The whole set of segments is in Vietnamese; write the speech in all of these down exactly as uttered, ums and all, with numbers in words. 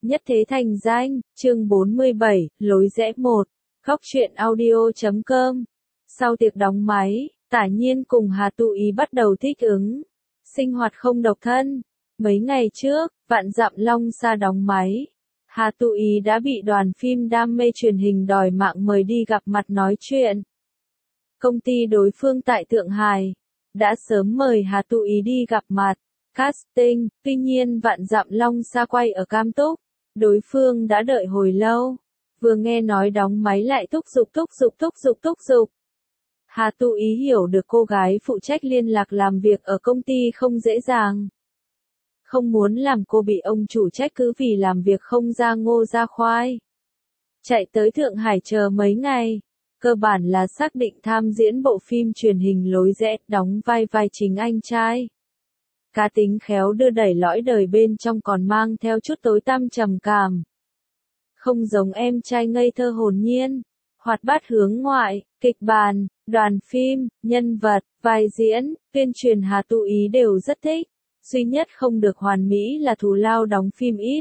Nhất thế thành danh, chương bốn mươi bảy, lối rẽ một, góc truyện audio chấm com. Sau tiệc đóng máy, Tả Nhiên cùng Hà Tu Ý bắt đầu thích ứng, sinh hoạt không độc thân. Mấy ngày trước, Vạn Dặm Long Sa đóng máy, Hà Tu Ý đã bị đoàn phim đam mê truyền hình đòi mạng mời đi gặp mặt nói chuyện. Công ty đối phương tại Thượng Hải đã sớm mời Hà Tu Ý đi gặp mặt, casting, tuy nhiên Vạn Dặm Long Sa quay ở Cam Túc, đối phương đã đợi hồi lâu, vừa nghe nói đóng máy lại thúc giục thúc giục thúc giục thúc giục. Hà Tu Ý hiểu được cô gái phụ trách liên lạc làm việc ở công ty không dễ dàng. Không muốn làm cô bị ông chủ trách cứ vì làm việc không ra ngô ra khoai. Chạy tới Thượng Hải chờ mấy ngày, cơ bản là xác định tham diễn bộ phim truyền hình Lối Rẽ, đóng vai vai chính anh trai. Cá tính khéo đưa đẩy lõi đời bên trong còn mang theo chút tối tăm trầm cảm. Không giống em trai ngây thơ hồn nhiên, hoạt bát hướng ngoại, kịch bản, đoàn phim, nhân vật, vai diễn, tuyên truyền Hà Tu Ý đều rất thích. Duy nhất không được hoàn mỹ là thù lao đóng phim ít.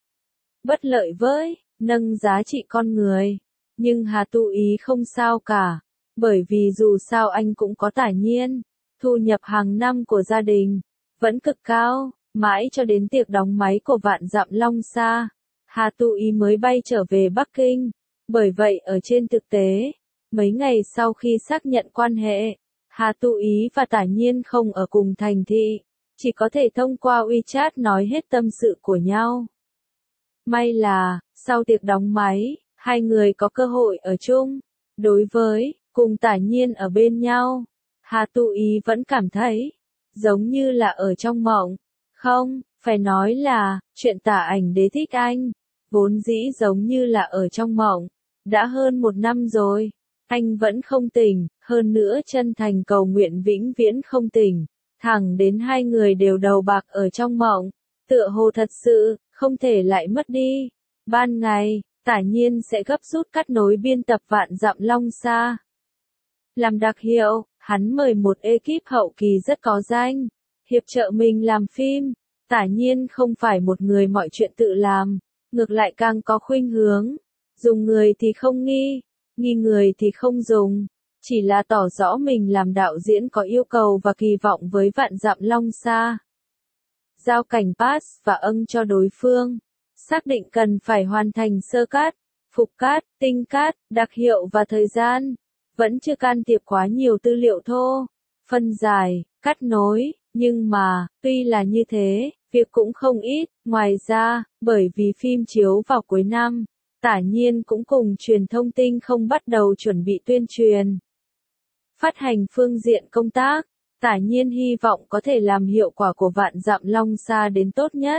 Bất lợi với, nâng giá trị con người. Nhưng Hà Tu Ý không sao cả, bởi vì dù sao anh cũng có Tả Nhiên, thu nhập hàng năm của gia đình vẫn cực cao, mãi cho đến tiệc đóng máy của Vạn Dặm Long Sa, Hà Tu Ý mới bay trở về Bắc Kinh. Bởi vậy ở trên thực tế, mấy ngày sau khi xác nhận quan hệ, Hà Tu Ý và Tả Nhiên không ở cùng thành thị, chỉ có thể thông qua WeChat nói hết tâm sự của nhau. May là, sau tiệc đóng máy, hai người có cơ hội ở chung. Đối với, cùng Tả Nhiên ở bên nhau, Hà Tu Ý vẫn cảm thấy, giống như là ở trong mộng. Không, phải nói là, chuyện Tả Ảnh Đế thích anh, vốn dĩ giống như là ở trong mộng. Đã hơn một năm rồi, anh vẫn không tỉnh, hơn nữa chân thành cầu nguyện vĩnh viễn không tỉnh. Thẳng đến hai người đều đầu bạc ở trong mộng, tựa hồ thật sự, không thể lại mất đi. Ban ngày, Tả Nhiên sẽ gấp rút cắt nối biên tập Vạn Dặm Long Sa. Làm đặc hiệu, hắn mời một ekip hậu kỳ rất có danh, hiệp trợ mình làm phim. Tả Nhiên không phải một người mọi chuyện tự làm, ngược lại càng có khuynh hướng. Dùng người thì không nghi, nghi người thì không dùng. Chỉ là tỏ rõ mình làm đạo diễn có yêu cầu và kỳ vọng với Vạn Dặm Long Sa. Giao cảnh pass và âng cho đối phương. Xác định cần phải hoàn thành sơ cát, phục cát, tinh cát, đặc hiệu và thời gian. Vẫn chưa can thiệp quá nhiều tư liệu thô, phân giải, cắt nối, nhưng mà, tuy là như thế, việc cũng không ít. Ngoài ra, bởi vì phim chiếu vào cuối năm, Tả Nhiên cũng cùng truyền thông tinh không bắt đầu chuẩn bị tuyên truyền. Phát hành phương diện công tác, Tả Nhiên hy vọng có thể làm hiệu quả của Vạn Dặm Long Sa đến tốt nhất.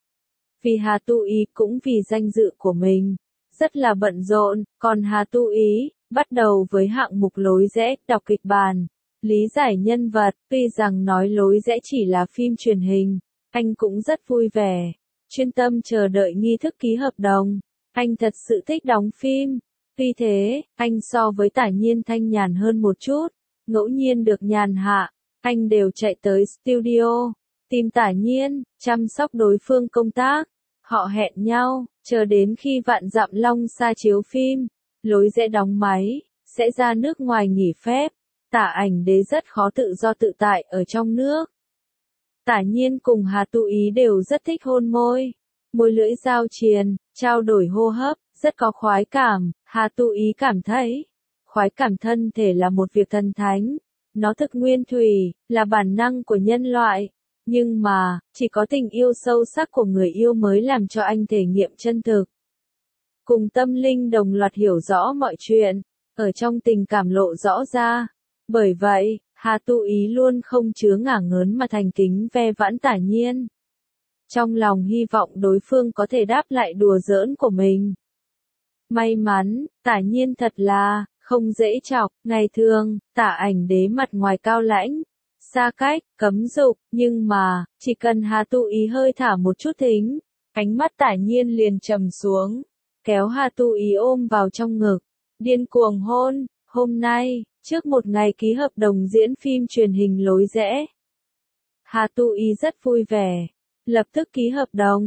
Vì Hà Tu Ý cũng vì danh dự của mình, rất là bận rộn, còn Hà Tu Ý, bắt đầu với hạng mục Lối Rẽ, đọc kịch bản, lý giải nhân vật. Tuy rằng nói Lối Rẽ chỉ là phim truyền hình, anh cũng rất vui vẻ, chuyên tâm chờ đợi nghi thức ký hợp đồng. Anh thật sự thích đóng phim. Tuy thế, anh so với Tả Nhiên thanh nhàn hơn một chút. Ngẫu nhiên được nhàn hạ, anh đều chạy tới studio, tìm Tả Nhiên, chăm sóc đối phương công tác. Họ hẹn nhau, chờ đến khi Vạn Dặm Long Sa chiếu phim, Lối Rẽ đóng máy, sẽ ra nước ngoài nghỉ phép. Tả Ảnh Đế rất khó tự do tự tại ở trong nước. Tả Nhiên cùng Hà Tu Ý đều rất thích hôn môi, môi lưỡi giao triền, trao đổi hô hấp, rất có khoái cảm. Hà Tu Ý cảm thấy, khoái cảm thân thể là một việc thần thánh, nó thực nguyên thủy, là bản năng của nhân loại. Nhưng mà, chỉ có tình yêu sâu sắc của người yêu mới làm cho anh thể nghiệm chân thực. Cùng tâm linh đồng loạt hiểu rõ mọi chuyện, ở trong tình cảm lộ rõ ra. Bởi vậy, Hà Tu Ý luôn không chứa ngả ngớn mà thành kính ve vãn Tả Nhiên. Trong lòng hy vọng đối phương có thể đáp lại đùa giỡn của mình. May mắn, Tả Nhiên thật là, không dễ chọc. Ngày thường, Tả Ảnh Đế mặt ngoài cao lãnh, xa cách, cấm dục, nhưng mà, chỉ cần Hà Tu Ý hơi thả một chút thính, ánh mắt Tả Nhiên liền trầm xuống, kéo Hà Tu Ý ôm vào trong ngực, điên cuồng hôn. Hôm nay, trước một ngày ký hợp đồng diễn phim truyền hình Lối Rẽ, Hà Tu Ý rất vui vẻ, lập tức ký hợp đồng.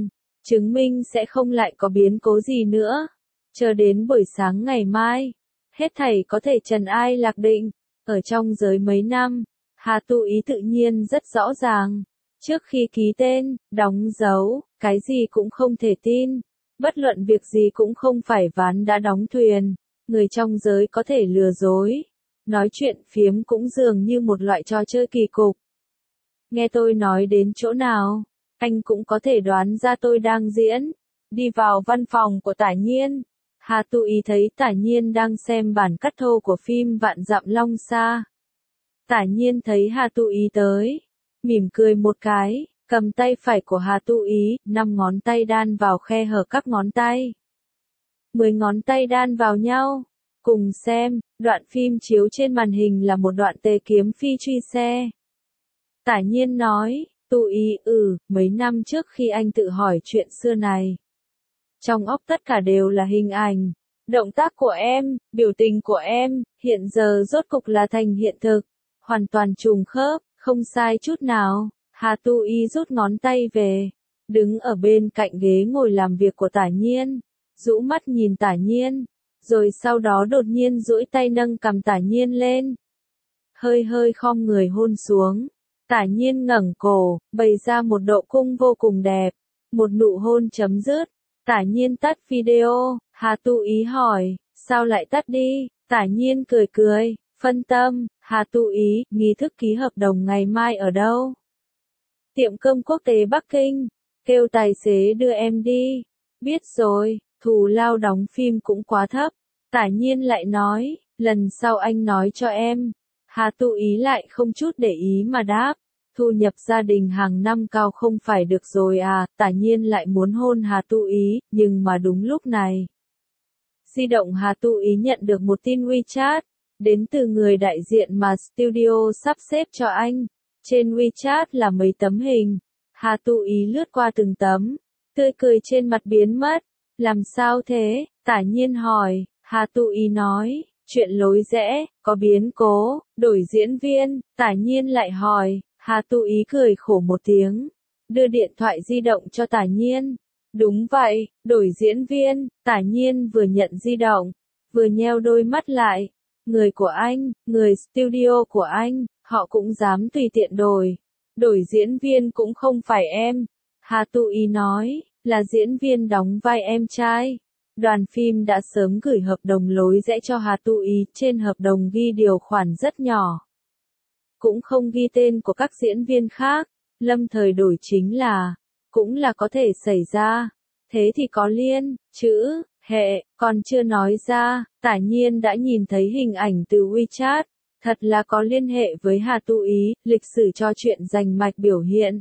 chứng minh sẽ không lại có biến cố gì nữa. Chờ đến buổi sáng ngày mai, hết thảy có thể trần ai lạc định. Ở trong giới mấy năm, Hà Tu Ý tự nhiên rất rõ ràng. Trước khi ký tên, đóng dấu, cái gì cũng không thể tin. Bất luận việc gì cũng không phải ván đã đóng thuyền. Người trong giới có thể lừa dối. Nói chuyện phiếm cũng dường như một loại trò chơi kỳ cục. Nghe tôi nói đến chỗ nào, anh cũng có thể đoán ra tôi đang diễn. Đi vào văn phòng của Tả Nhiên. Hà Tu Ý thấy Tả Nhiên đang xem bản cắt thô của phim Vạn Dặm Long Sa. Tả Nhiên thấy Hà Tu Ý tới, mỉm cười một cái, cầm tay phải của Hà Tu Ý, năm ngón tay đan vào khe hở các ngón tay. Mười ngón tay đan vào nhau. Cùng xem, đoạn phim chiếu trên màn hình là một đoạn tề kiếm phi truy xe. Tả Nhiên nói, Tu Ý, ừ, mấy năm trước khi anh tự hỏi chuyện xưa này. Trong óc tất cả đều là hình ảnh, động tác của em, biểu tình của em, hiện giờ rốt cục là thành hiện thực. Hoàn toàn trùng khớp, không sai chút nào. Hà Tu Ý rút ngón tay về, đứng ở bên cạnh ghế ngồi làm việc của Tả Nhiên, rũ mắt nhìn Tả Nhiên, rồi sau đó đột nhiên duỗi tay nâng cằm Tả Nhiên lên. Hơi hơi khom người hôn xuống. Tả Nhiên ngẩng cổ, bày ra một độ cung vô cùng đẹp. Một nụ hôn chấm dứt. Tả Nhiên tắt video. Hà Tu Ý hỏi, sao lại tắt đi? Tả Nhiên cười cười, phân tâm. Hà Tu Ý, nghi thức ký hợp đồng ngày mai ở đâu? Tiệm cơm quốc tế Bắc Kinh. Kêu tài xế đưa em đi. Biết rồi, thù lao đóng phim cũng quá thấp. Tả Nhiên lại nói, lần sau anh nói cho em. Hà Tu Ý lại không chút để ý mà đáp. Thu nhập gia đình hàng năm cao không phải được rồi à? Tả Nhiên lại muốn hôn Hà Tu Ý, nhưng mà đúng lúc này. Di động Hà Tu Ý nhận được một tin WeChat, đến từ người đại diện mà studio sắp xếp cho anh. Trên WeChat là mấy tấm hình. Hà Tu Ý lướt qua từng tấm, tươi cười trên mặt biến mất. Làm sao thế? Tả Nhiên hỏi. Hà Tu Ý nói, chuyện lối rẽ, có biến cố, đổi diễn viên. Tả Nhiên lại hỏi. Hà Tu Ý cười khổ một tiếng, đưa điện thoại di động cho Tả Nhiên. Đúng vậy, đổi diễn viên. Tả Nhiên vừa nhận di động, vừa nheo đôi mắt lại. Người của anh, người studio của anh, họ cũng dám tùy tiện đổi. Đổi diễn viên cũng không phải em. Hà Tu Ý nói, là diễn viên đóng vai em trai. Đoàn phim đã sớm gửi hợp đồng lối rẽ cho Hà Tu Ý, trên hợp đồng ghi điều khoản rất nhỏ. Cũng không ghi tên của các diễn viên khác, lâm thời đổi chính là, cũng là có thể xảy ra. Thế thì có liên, chữ, hệ, còn chưa nói ra. Tả Nhiên đã nhìn thấy hình ảnh từ WeChat, thật là có liên hệ với Hà Tu Ý, lịch sử cho chuyện rành mạch biểu hiện.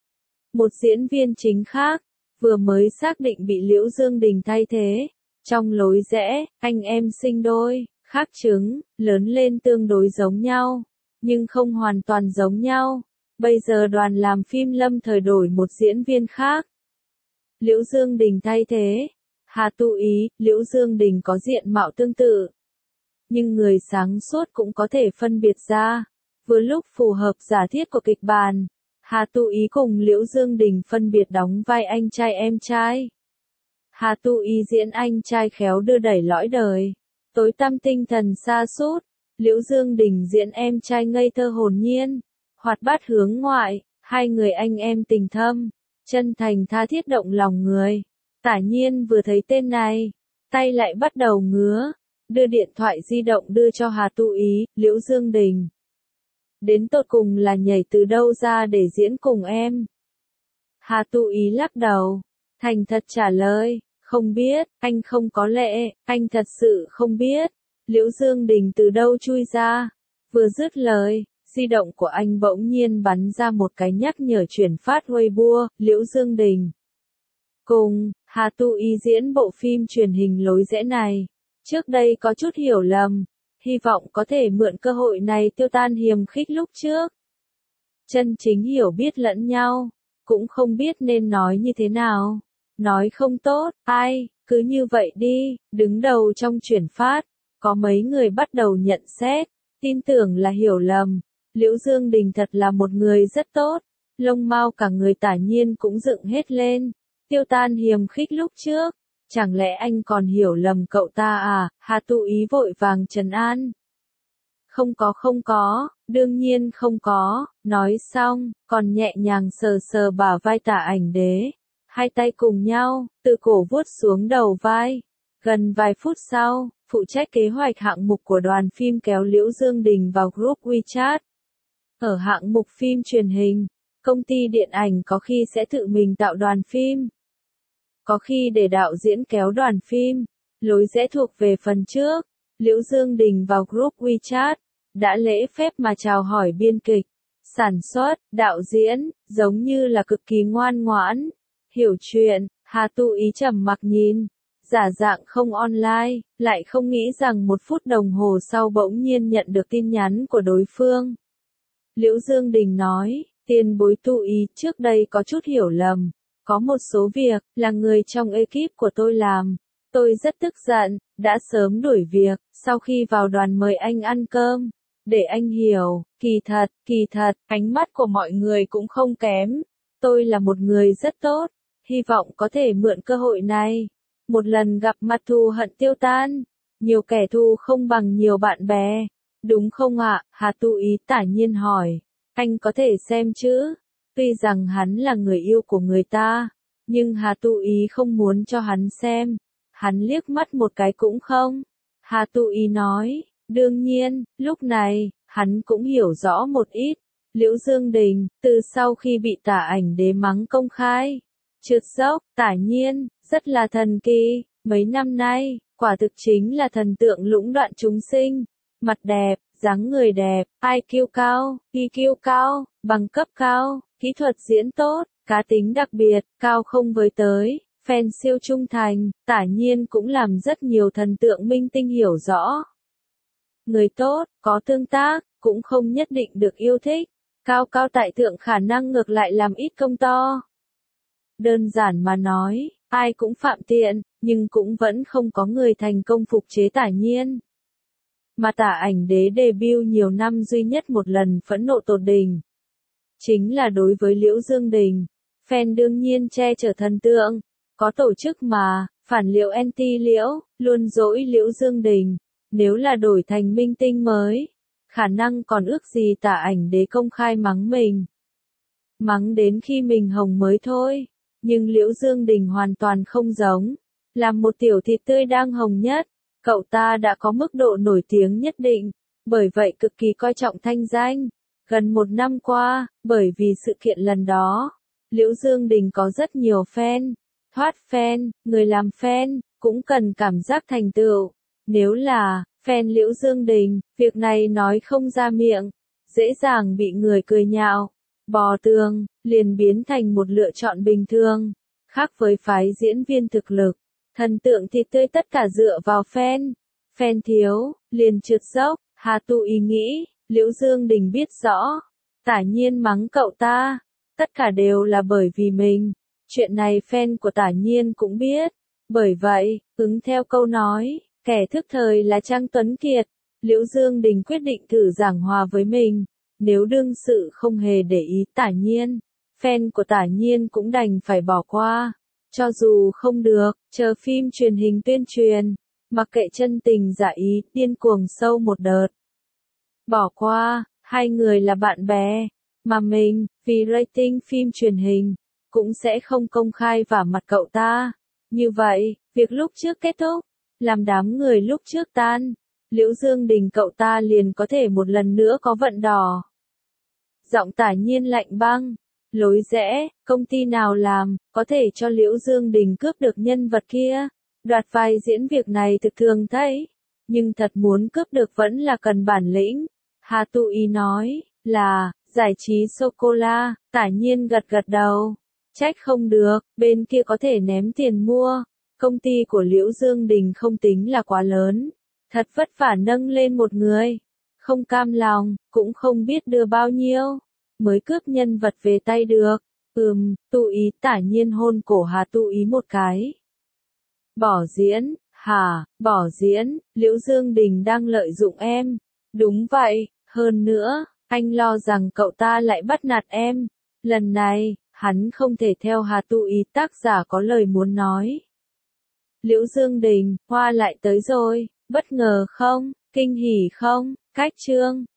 Một diễn viên chính khác, vừa mới xác định bị Liễu Dương Đình thay thế. Trong lối rẽ, anh em sinh đôi, khác chứng, lớn lên tương đối giống nhau, nhưng không hoàn toàn giống nhau. Bây giờ đoàn làm phim lâm thời đổi một diễn viên khác. Liễu Dương Đình thay thế. Hà Tu Ý, Liễu Dương Đình có diện mạo tương tự, nhưng người sáng suốt cũng có thể phân biệt ra. Vừa lúc phù hợp giả thiết của kịch bản, Hà Tu Ý cùng Liễu Dương Đình phân biệt đóng vai anh trai em trai. Hà Tu Ý diễn anh trai khéo đưa đẩy lõi đời, tối tăm tinh thần sa sút. Liễu Dương Đình diễn em trai ngây thơ hồn nhiên, hoạt bát hướng ngoại. Hai người anh em tình thâm, chân thành tha thiết động lòng người. Tả Nhiên vừa thấy tên này, tay lại bắt đầu ngứa, đưa điện thoại di động đưa cho Hà Tu Ý. Liễu Dương Đình, đến tột cùng là nhảy từ đâu ra để diễn cùng em? Hà Tu Ý lắc đầu, thành thật trả lời, không biết, anh không có lệ, anh thật sự không biết. Liễu Dương Đình từ đâu chui ra? Vừa dứt lời, di động của anh bỗng nhiên bắn ra một cái nhắc nhở chuyển phát Weibo. Liễu Dương Đình cùng Hà Tu Ý diễn bộ phim truyền hình lối rẽ này. Trước đây có chút hiểu lầm, hy vọng có thể mượn cơ hội này tiêu tan hiềm khích lúc trước. Chân chính hiểu biết lẫn nhau, cũng không biết nên nói như thế nào. Nói không tốt, ai, cứ như vậy đi. Đứng đầu trong chuyển phát, có mấy người bắt đầu nhận xét, tin tưởng là hiểu lầm. Liễu Dương Đình thật là một người rất tốt, lông mao cả người Tả Nhiên cũng dựng hết lên. Tiêu Tan hiềm khích lúc trước. Chẳng lẽ anh còn hiểu lầm cậu ta à? Hà Tu Ý vội vàng trấn an. Không có không có, đương nhiên không có, nói xong, còn nhẹ nhàng sờ sờ bả vai Tả Ảnh Đế. Hai tay cùng nhau, từ cổ vuốt xuống đầu vai. Gần vài phút sau, phụ trách kế hoạch hạng mục của đoàn phim kéo Liễu Dương Đình vào group WeChat. Ở hạng mục phim truyền hình, công ty điện ảnh có khi sẽ tự mình tạo đoàn phim. Có khi để đạo diễn kéo đoàn phim, lối rẽ thuộc về phần trước. Liễu Dương Đình vào group WeChat, đã lễ phép mà chào hỏi biên kịch, sản xuất, đạo diễn, giống như là cực kỳ ngoan ngoãn, hiểu chuyện. Hà Tu Ý trầm mặc nhìn, giả dạng không online, lại không nghĩ rằng một phút đồng hồ sau bỗng nhiên nhận được tin nhắn của đối phương. Liễu Dương Đình nói, tiền bối Tu Ý trước đây có chút hiểu lầm, có một số việc, là người trong ekip của tôi làm. Tôi rất tức giận, đã sớm đuổi việc, sau khi vào đoàn mời anh ăn cơm. Để anh hiểu, kỳ thật, kỳ thật, ánh mắt của mọi người cũng không kém. Tôi là một người rất tốt, hy vọng có thể mượn cơ hội này. Một lần gặp mặt thù hận tiêu tan, nhiều kẻ thù không bằng nhiều bạn bè. Đúng không ạ? Hà Tu Ý tả nhiên hỏi. Anh có thể xem chứ? Tuy rằng hắn là người yêu của người ta, nhưng Hà Tu Ý không muốn cho hắn xem. Hắn liếc mắt một cái cũng không. Hà Tu Ý nói, đương nhiên, lúc này, hắn cũng hiểu rõ một ít. Liễu Dương Đình, từ sau khi bị Tả Ảnh Đế mắng công khai, trượt dốc, Tả Nhiên, rất là thần kỳ. Mấy năm nay, quả thực chính là thần tượng lũng đoạn chúng sinh. Mặt đẹp, dáng người đẹp, i kiu cao, i kiu cao, bằng cấp cao, kỹ thuật diễn tốt, cá tính đặc biệt, cao không với tới. Fan siêu trung thành, Tả Nhiên cũng làm rất nhiều thần tượng minh tinh hiểu rõ. Người tốt, có tương tác, cũng không nhất định được yêu thích. Cao cao tại thượng khả năng ngược lại làm ít công to. Đơn giản mà nói, ai cũng phạm tiện, nhưng cũng vẫn không có người thành công phục chế Tả Nhiên. Mà Tả Ảnh Đế debut nhiều năm duy nhất một lần phẫn nộ tột đỉnh. Chính là đối với Liễu Dương Đình. Fan đương nhiên che chở thần tượng. Có tổ chức mà, phản Liễu anti Liễu, luôn dỗi Liễu Dương Đình. Nếu là đổi thành minh tinh mới, khả năng còn ước gì Tả Ảnh Đế công khai mắng mình. Mắng đến khi mình hồng mới thôi. Nhưng Liễu Dương Đình hoàn toàn không giống. Làm một tiểu thịt tươi đang hồng nhất, cậu ta đã có mức độ nổi tiếng nhất định. Bởi vậy cực kỳ coi trọng thanh danh. Gần một năm qua, bởi vì sự kiện lần đó, Liễu Dương Đình có rất nhiều fan. Thoát fan, người làm fan, cũng cần cảm giác thành tựu. Nếu là fan Liễu Dương Đình, việc này nói không ra miệng, dễ dàng bị người cười nhạo, bò tường, liền biến thành một lựa chọn bình thường. Khác với phái diễn viên thực lực, thần tượng thịt tươi tất cả dựa vào fan. Fan thiếu, liền trượt dốc. Hà Tu Ý nghĩ, Liễu Dương Đình biết rõ. Tả Nhiên mắng cậu ta, tất cả đều là bởi vì mình. Chuyện này fan của Tả Nhiên cũng biết. Bởi vậy, ứng theo câu nói, kẻ thức thời là Trang Tuấn Kiệt. Liễu Dương Đình quyết định thử giảng hòa với mình. Nếu đương sự không hề để ý Tả Nhiên, fan của Tả Nhiên cũng đành phải bỏ qua. Cho dù không được, chờ phim truyền hình tuyên truyền, mặc kệ chân tình giả ý, điên cuồng sâu một đợt. Bỏ qua, hai người là bạn bè, mà mình, vì rating phim truyền hình, cũng sẽ không công khai vả mặt cậu ta. Như vậy, việc lúc trước kết thúc, làm đám người lúc trước tan, Liễu Dương Đình cậu ta liền có thể một lần nữa có vận đỏ. Giọng Tả Nhiên lạnh băng, lối rẽ, công ty nào làm, có thể cho Liễu Dương Đình cướp được nhân vật kia. Đoạt vai diễn việc này thực thường thấy, nhưng thật muốn cướp được vẫn là cần bản lĩnh. Hà Tu Ý nói, là, giải trí sô-cô-la. Tả Nhiên gật gật đầu. Trách không được, bên kia có thể ném tiền mua. Công ty của Liễu Dương Đình không tính là quá lớn. Thật vất vả nâng lên một người. Không cam lòng, cũng không biết đưa bao nhiêu. Mới cướp nhân vật về tay được. Ừm, Tu Ý. Tả Nhiên hôn cổ Hà Tu Ý một cái. Bỏ diễn, hả, bỏ diễn, Liễu Dương Đình đang lợi dụng em. Đúng vậy, hơn nữa, anh lo rằng cậu ta lại bắt nạt em. Lần này, hắn không thể theo Hà Tu Ý, tác giả có lời muốn nói. Liễu Dương Đình, hoa lại tới rồi, bất ngờ không, kinh hỉ không, cách chương.